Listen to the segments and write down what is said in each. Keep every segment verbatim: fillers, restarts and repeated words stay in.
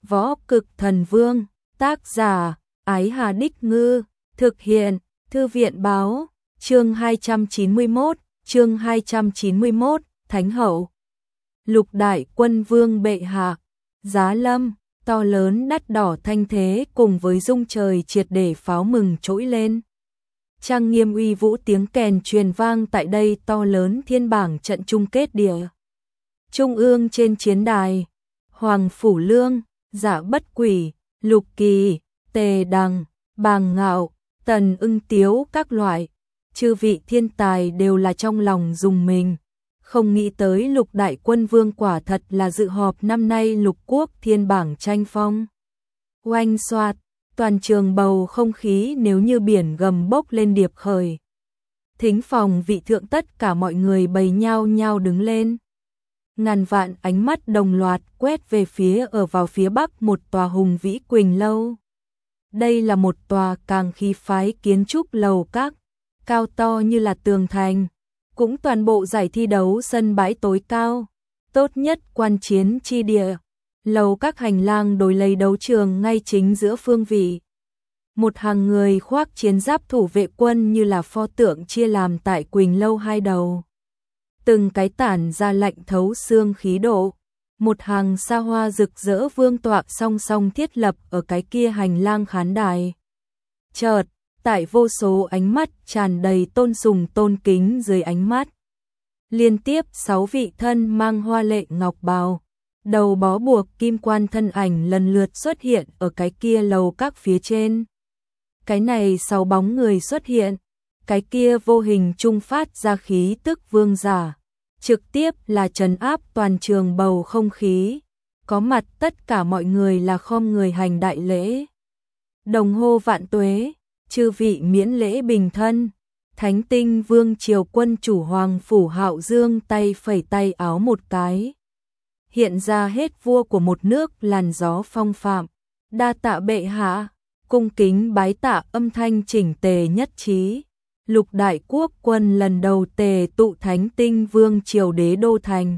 Võ Cực Thần Vương, tác giả, Ái Hà Đích Ngư, thực hiện, Thư viện Báo, chương hai trăm chín mươi mốt, chương hai trăm chín mươi mốt, Thánh Hậu. Lục Đại Quân Vương bệ hạ, giá lâm, to lớn đắt đỏ thanh thế cùng với rung trời triệt để pháo mừng trỗi lên. Trang nghiêm uy vũ tiếng kèn truyền vang tại đây to lớn thiên bảng trận chung kết địa. Trung ương trên chiến đài, Hoàng Phủ Lương, Dạ Bất Quỷ, Lục Kỳ, Tề Đằng, Bàng Ngạo, Tần Ưng Tiếu các loại, chư vị thiên tài đều là trong lòng rùng mình. Không nghĩ tới Lục Đại Quân Vương quả thật là dự họp năm nay lục quốc thiên bảng tranh phong. Oanh xoạt, toàn trường bầu không khí nếu như biển gầm bốc lên điệp khởi. Thính phòng vị thượng tất cả mọi người bày nhau nhau đứng lên. Ngàn vạn ánh mắt đồng loạt quét về phía ở vào phía bắc một tòa hùng vĩ Quỳnh Lâu. Đây là một tòa càng khí phái kiến trúc lầu các, cao to như là tường thành, cũng toàn bộ giải thi đấu sân bãi tối cao, tốt nhất quan chiến chi địa. Lầu các hành lang đối lấy đấu trường ngay chính giữa phương vị. Một hàng người khoác chiến giáp thủ vệ quân như là pho tượng chia làm tại Quỳnh Lâu hai đầu. Từng cái tản ra lạnh thấu xương khí độ. Một hàng xa hoa rực rỡ vương tọa song song thiết lập ở cái kia hành lang khán đài. Chợt, tại vô số ánh mắt tràn đầy tôn sùng tôn kính dưới ánh mắt. Liên tiếp sáu vị thân mang hoa lệ ngọc bào, đầu bó buộc kim quan thân ảnh lần lượt xuất hiện ở cái kia lầu các phía trên. Cái này sáu bóng người xuất hiện, cái kia vô hình trung phát ra khí tức vương giả, trực tiếp là trấn áp toàn trường bầu không khí. Có mặt tất cả mọi người là khom người hành đại lễ. Đồng hô vạn tuế, chư vị miễn lễ bình thân. Thánh Tinh Vương triều quân chủ Hoàng Phủ Hạo Dương tay phẩy tay áo một cái, hiện ra hết vua của một nước làn gió phong phạm. Đa tạ bệ hạ, cung kính bái tạ âm thanh chỉnh tề nhất trí. Lục đại quốc quân lần đầu tề tụ Thánh Tinh Vương triều đế đô thành.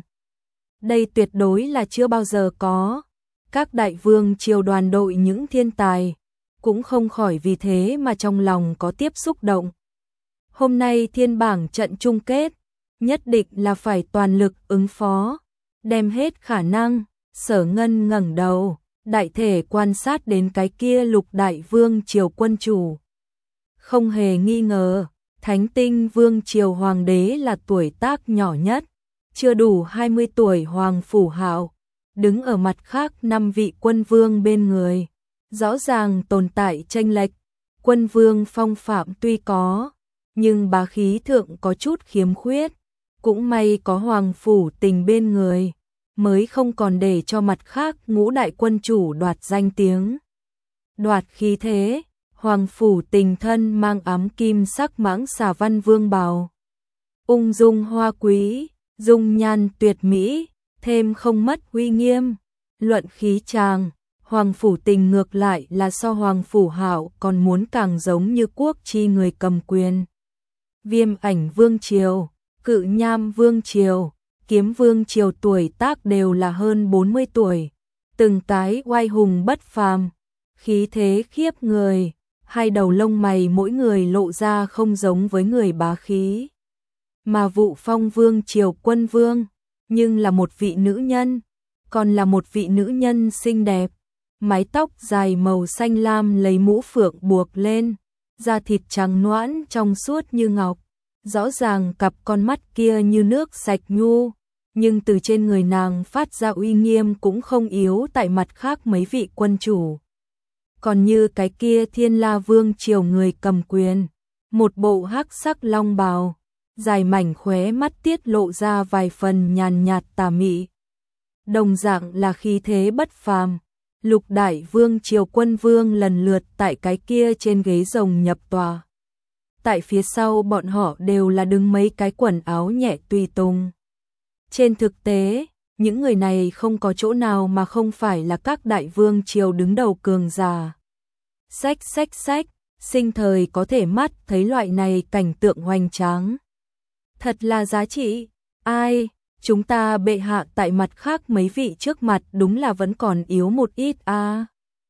Đây tuyệt đối là chưa bao giờ có. Các đại vương triều đoàn đội những thiên tài cũng không khỏi vì thế mà trong lòng có tiếp xúc động. Hôm nay thiên bảng trận chung kết, nhất định là phải toàn lực ứng phó, đem hết khả năng. Sở Ngân ngẩng đầu, đại thể quan sát đến cái kia Lục đại vương triều quân chủ. Không hề nghi ngờ, Thánh Tinh Vương triều hoàng đế là tuổi tác nhỏ nhất, chưa đủ hai mươi tuổi. Hoàng Phủ Hạo đứng ở mặt khác năm vị quân vương bên người, rõ ràng tồn tại chênh lệch. Quân vương phong phạm tuy có, nhưng bá khí thượng có chút khiếm khuyết. Cũng may có Hoàng Phủ Tình bên người, mới không còn để cho mặt khác ngũ đại quân chủ đoạt danh tiếng, đoạt khí thế. Hoàng Phủ Tình thân mang ám kim sắc mãng xà văn vương bào, ung dung hoa quý, dung nhan tuyệt mỹ, thêm không mất uy nghiêm. Luận khí tràng, Hoàng Phủ Tình ngược lại là so Hoàng Phủ Hạo còn muốn càng giống như quốc chi người cầm quyền. Viêm Ảnh Vương triều, Cự Nham Vương triều, Kiếm Vương triều tuổi tác đều là hơn bốn mươi tuổi, từng cái oai hùng bất phàm, khí thế khiếp người, hai đầu lông mày mỗi người lộ ra không giống với người bá khí. Mà Vụ Phong Vương triều quân vương, nhưng là một vị nữ nhân, còn là một vị nữ nhân xinh đẹp, mái tóc dài màu xanh lam lấy mũ phượng buộc lên, da thịt trắng nõn trong suốt như ngọc. Rõ ràng cặp con mắt kia như nước sạch nhu, nhưng từ trên người nàng phát ra uy nghiêm cũng không yếu tại mặt khác mấy vị quân chủ. Còn như cái kia Thiên La Vương triều người cầm quyền, một bộ hắc sắc long bào, dài mảnh khóe mắt tiết lộ ra vài phần nhàn nhạt tà mị. Đồng dạng là khí thế bất phàm. Lục đại vương triều quân vương lần lượt tại cái kia trên ghế rồng nhập tòa. Tại phía sau bọn họ đều là đứng mấy cái quần áo nhẹ tùy tùng. Trên thực tế, những người này không có chỗ nào mà không phải là các đại vương triều đứng đầu cường giả. Xách xách xách, sinh thời có thể mắt thấy loại này cảnh tượng hoành tráng. Thật là giá trị. Ai, chúng ta bệ hạ tại mặt khác mấy vị trước mặt đúng là vẫn còn yếu một ít a. À.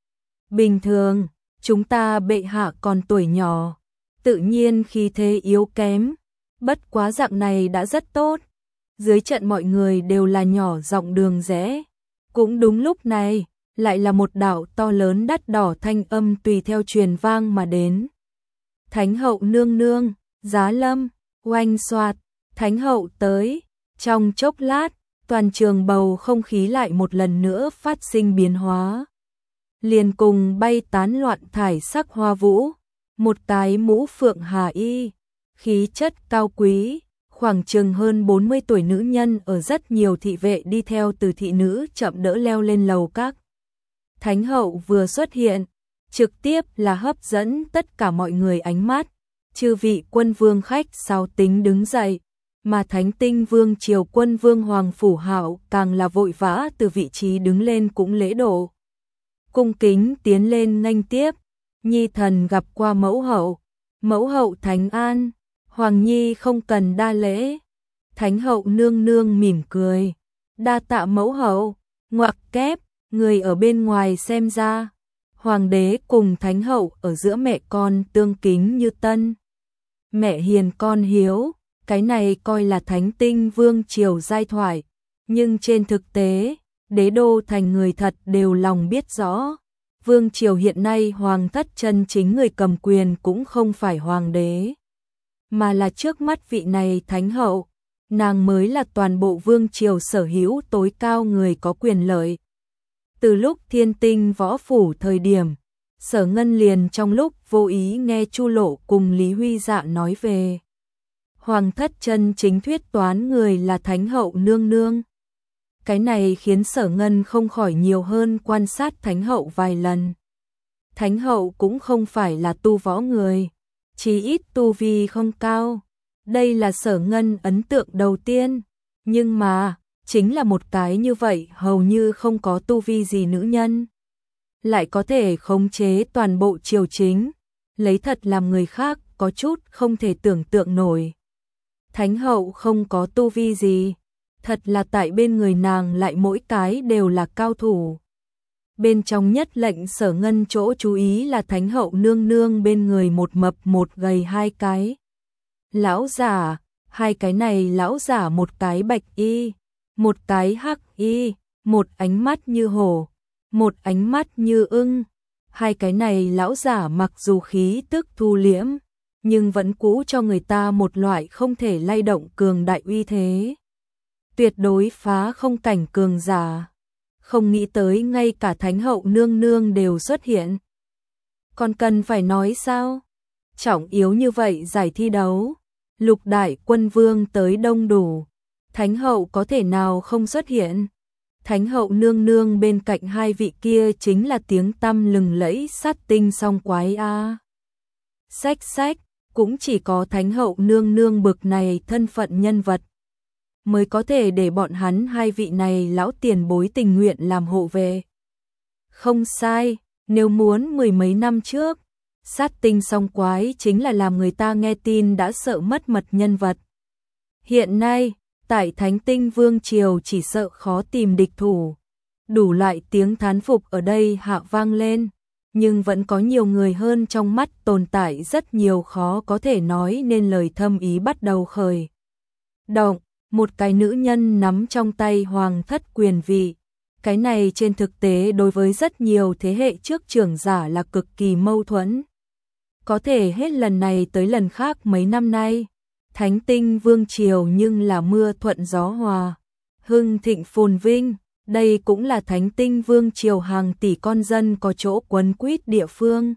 Bình thường, chúng ta bệ hạ còn tuổi nhỏ, tự nhiên khí thế yếu kém, bất quá dạng này đã rất tốt. Dưới trận mọi người đều là nhỏ giọng đường rẽ. Cũng đúng lúc này, lại là một đạo to lớn đắt đỏ thanh âm tùy theo truyền vang mà đến. Thánh hậu nương nương, giá lâm, oanh xoạt, thánh hậu tới. Trong chốc lát, toàn trường bầu không khí lại một lần nữa phát sinh biến hóa. Liền cùng bay tán loạn thải sắc hoa vũ, một cái mũ phượng hà y, khí chất cao quý, khoảng chừng hơn bốn mươi tuổi nữ nhân ở rất nhiều thị vệ đi theo từ thị nữ chậm đỡ leo lên lầu các. Thánh hậu vừa xuất hiện, trực tiếp là hấp dẫn tất cả mọi người ánh mắt, chư vị quân vương khách sáo tính đứng dậy, mà Thánh Tinh Vương triều quân vương Hoàng Phủ Hạo càng là vội vã từ vị trí đứng lên cũng lễ độ. Cung kính tiến lên nghênh tiếp, nhi thần gặp qua mẫu hậu, mẫu hậu thánh an, Hoàng nhi không cần đa lễ. Thánh hậu nương nương mỉm cười, đa tạ mẫu hậu, ngoặc kép, người ở bên ngoài xem ra, hoàng đế cùng thánh hậu ở giữa mẹ con tương kính như tân. Mẹ hiền con hiếu, cái này coi là Thánh Tinh Vương triều giai thoại, nhưng trên thực tế, đế đô thành người thật đều lòng biết rõ. Vương triều hiện nay hoàng thất chân chính người cầm quyền cũng không phải hoàng đế, mà là trước mắt vị này thánh hậu, nàng mới là toàn bộ vương triều sở hữu tối cao người có quyền lợi. Từ lúc Thiên Tinh võ phủ thời điểm, Sở Ngân liền trong lúc vô ý nghe Chu Lộ cùng Lý Huy Dạ nói về hoàng thất chân chính thuyết toán người là thánh hậu nương nương. Cái này khiến Sở Ngân không khỏi nhiều hơn quan sát thánh hậu vài lần. Thánh hậu cũng không phải là tu võ người, chí ít tu vi không cao. Đây là Sở Ngân ấn tượng đầu tiên, nhưng mà chính là một cái như vậy hầu như không có tu vi gì nữ nhân, lại có thể khống chế toàn bộ triều chính, lấy thật làm người khác có chút không thể tưởng tượng nổi. Thánh hậu không có tu vi gì, thật là tại bên người nàng lại mỗi cái đều là cao thủ. Bên trong nhất lệnh Sở Ngân chỗ chú ý là thánh hậu nương nương bên người một mập một gầy hai cái lão giả, hai cái này lão giả một cái bạch y, một cái hắc y, một ánh mắt như hổ, một ánh mắt như ưng. Hai cái này lão giả mặc dù khí tức thu liễm, nhưng vẫn cũ cho người ta một loại không thể lay động cường đại uy thế. Tuyệt đối phá không cảnh cường giả. Không nghĩ tới ngay cả thánh hậu nương nương đều xuất hiện. Còn cần phải nói sao? Trọng yếu như vậy giải thi đấu, lục đại quân vương tới đông đủ, thánh hậu có thể nào không xuất hiện? Thánh hậu nương nương bên cạnh hai vị kia chính là tiếng tăm lừng lẫy sát tinh song quái a. Xách xách, cũng chỉ có thánh hậu nương nương bực này thân phận nhân vật mới có thể để bọn hắn hai vị này lão tiền bối tình nguyện làm hộ vệ. Không sai, nếu muốn mười mấy năm trước, sát tinh song quái chính là làm người ta nghe tin đã sợ mất mật nhân vật. Hiện nay, tại Thánh Tinh Vương triều chỉ sợ khó tìm địch thủ. Đủ loại tiếng thán phục ở đây hạ vang lên, nhưng vẫn có nhiều người hơn trong mắt tồn tại rất nhiều khó có thể nói nên lời thâm ý bắt đầu khởi động. Một cái nữ nhân nắm trong tay hoàng thất quyền vị. Cái này trên thực tế đối với rất nhiều thế hệ trước trưởng giả là cực kỳ mâu thuẫn. Có thể hết lần này tới lần khác mấy năm nay, Thánh Tinh Vương triều nhưng là mưa thuận gió hòa, hưng thịnh phồn vinh, đây cũng là Thánh Tinh Vương triều hàng tỷ con dân có chỗ quấn quýt địa phương.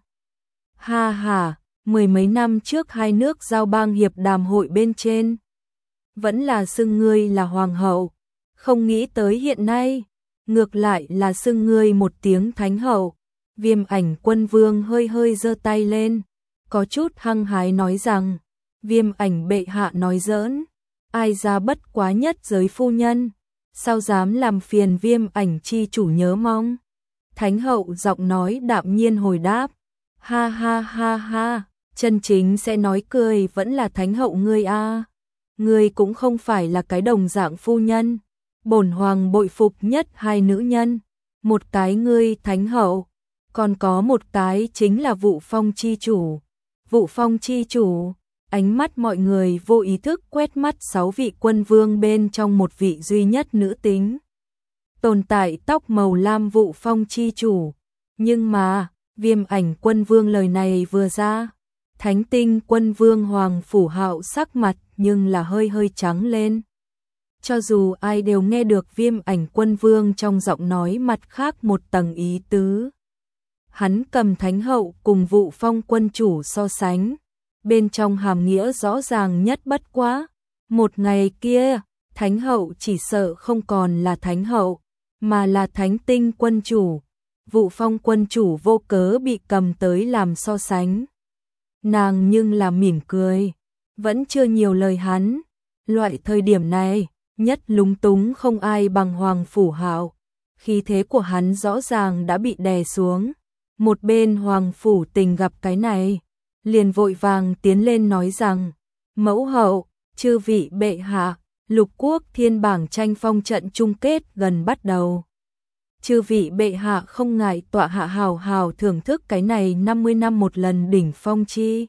Ha ha, mười mấy năm trước hai nước giao bang hiệp đàm hội bên trên, vẫn là xưng ngươi là hoàng hậu, không nghĩ tới hiện nay, ngược lại là xưng ngươi một tiếng thánh hậu. Viêm Ảnh Quân Vương hơi hơi giơ tay lên, có chút hăng hái nói rằng, Viêm Ảnh bệ hạ nói giỡn, ai ra bất quá nhất giới phu nhân, sao dám làm phiền Viêm Ảnh chi chủ nhớ mong. Thánh hậu giọng nói đạm nhiên hồi đáp, ha ha ha ha, chân chính sẽ nói cười vẫn là thánh hậu ngươi a. ngươi cũng không phải là cái đồng dạng phu nhân. Bổn hoàng bội phục nhất hai nữ nhân, một cái ngươi thánh hậu, còn có một cái chính là Vụ Phong chi chủ. Vụ Phong chi chủ, ánh mắt mọi người vô ý thức quét mắt sáu vị quân vương bên trong một vị duy nhất nữ tính. Tồn tại tóc màu lam Vụ Phong chi chủ, nhưng mà, Viêm Ảnh Quân Vương lời này vừa ra, Thánh Tinh Quân Vương Hoàng Phủ Hạo sắc mặt nhưng là hơi hơi trắng lên. Cho dù ai đều nghe được Viêm Ảnh Quân Vương trong giọng nói mặt khác một tầng ý tứ. Hắn cầm Thánh Hậu cùng Vụ Phong quân chủ so sánh, bên trong hàm nghĩa rõ ràng nhất bất quá. Một ngày kia, Thánh Hậu chỉ sợ không còn là Thánh Hậu, mà là Thánh Tinh quân chủ. Vụ Phong quân chủ vô cớ bị cầm tới làm so sánh. Nàng nhưng là mỉm cười, vẫn chưa nhiều lời hắn. Loại thời điểm này, nhất lúng túng không ai bằng Hoàng Phủ Hạo. Khí thế của hắn rõ ràng đã bị đè xuống. Một bên Hoàng Phủ Tình gặp cái này, liền vội vàng tiến lên nói rằng, mẫu hậu, chư vị bệ hạ, lục quốc thiên bảng tranh phong trận chung kết gần bắt đầu. Chư vị bệ hạ không ngại tọa hạ hào hào thưởng thức cái này năm mươi năm một lần đỉnh phong chi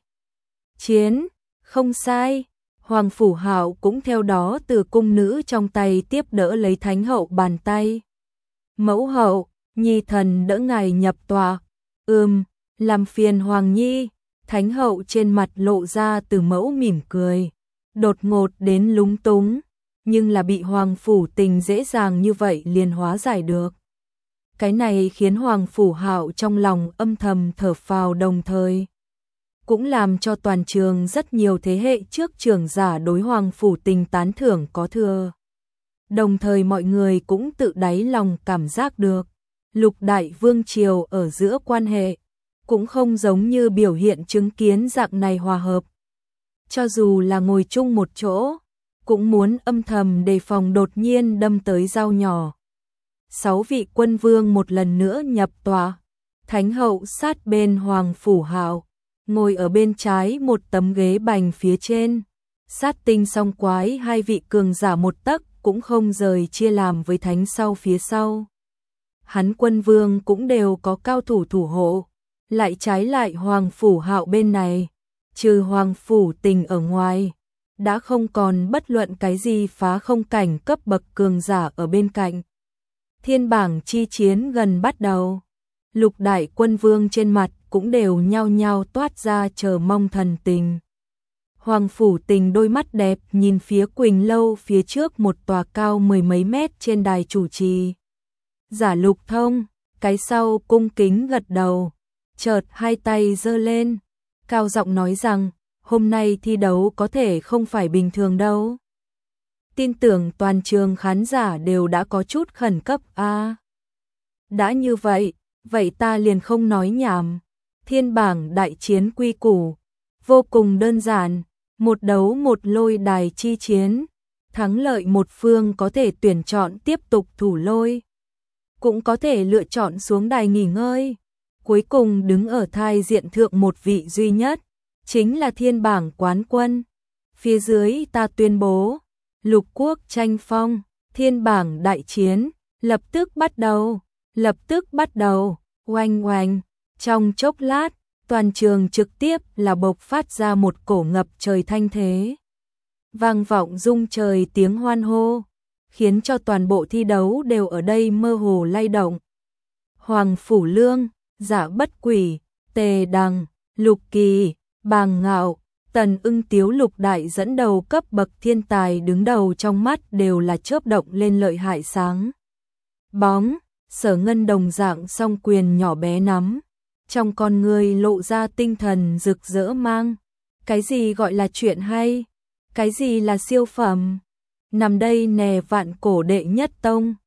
chiến. Không sai, Hoàng Phủ Hạo cũng theo đó từ cung nữ trong tay tiếp đỡ lấy Thánh Hậu bàn tay. Mẫu hậu, nhi thần đỡ ngài nhập tọa. Ừm, làm phiền Hoàng nhi. Thánh Hậu trên mặt lộ ra từ mẫu mỉm cười, đột ngột đến lúng túng, nhưng là bị Hoàng Phủ Tình dễ dàng như vậy liền hóa giải được. Cái này khiến Hoàng Phủ Hạo trong lòng âm thầm thở phào, đồng thời cũng làm cho toàn trường rất nhiều thế hệ trước trưởng giả đối Hoàng Phủ Tình tán thưởng có thừa. Đồng thời mọi người cũng tự đáy lòng cảm giác được, lục đại vương triều ở giữa quan hệ cũng không giống như biểu hiện chứng kiến dạng này hòa hợp. Cho dù là ngồi chung một chỗ, cũng muốn âm thầm đề phòng đột nhiên đâm tới dao nhỏ. Sáu vị quân vương một lần nữa nhập tọa, Thánh Hậu sát bên Hoàng Phủ Hạo, ngồi ở bên trái một tấm ghế bành phía trên. Sát Tinh Song Quái hai vị cường giả một tấc cũng không rời chia làm với Thánh sau phía sau. Hắn quân vương cũng đều có cao thủ thủ hộ, lại trái lại Hoàng Phủ Hạo bên này, trừ Hoàng Phủ Tình ở ngoài, đã không còn bất luận cái gì phá không cảnh cấp bậc cường giả ở bên cạnh. Thiên bảng chi chiến gần bắt đầu, lục đại quân vương trên mặt cũng đều nhao nhao toát ra chờ mong thần tình. Hoàng Phủ Tình đôi mắt đẹp nhìn phía Quỳnh Lâu phía trước một tòa cao mười mấy mét trên đài chủ trì. Giả Lục Thông, cái sau cung kính gật đầu, chợt hai tay giơ lên, cao giọng nói rằng, hôm nay thi đấu có thể không phải bình thường đâu. Tin tưởng toàn trường khán giả đều đã có chút khẩn cấp a. À, đã như vậy, vậy ta liền không nói nhảm. Thiên bảng đại chiến quy củ vô cùng đơn giản, một đấu một lôi đài chi chiến, thắng lợi một phương có thể tuyển chọn tiếp tục thủ lôi, cũng có thể lựa chọn xuống đài nghỉ ngơi. Cuối cùng đứng ở thai diện thượng một vị duy nhất, chính là thiên bảng quán quân. Phía dưới ta tuyên bố, lục quốc tranh phong, thiên bảng đại chiến, lập tức bắt đầu, lập tức bắt đầu, oanh oanh. Trong chốc lát, toàn trường trực tiếp là bộc phát ra một cổ ngập trời thanh thế. Vang vọng rung trời tiếng hoan hô, khiến cho toàn bộ thi đấu đều ở đây mơ hồ lay động. Hoàng Phủ Lương, Dạ Bất Quỷ, Tề Đằng, Lục Kỳ, Bàng Ngạo, Tần Ưng Tiếu lục đại dẫn đầu cấp bậc thiên tài đứng đầu trong mắt đều là chớp động lên lợi hại sáng bóng. Sở Ngân đồng dạng song quyền nhỏ bé nắm, trong con người lộ ra tinh thần rực rỡ mang. Cái gì gọi là chuyện hay? Cái gì là siêu phẩm? Nằm đây nè vạn cổ đệ nhất tông,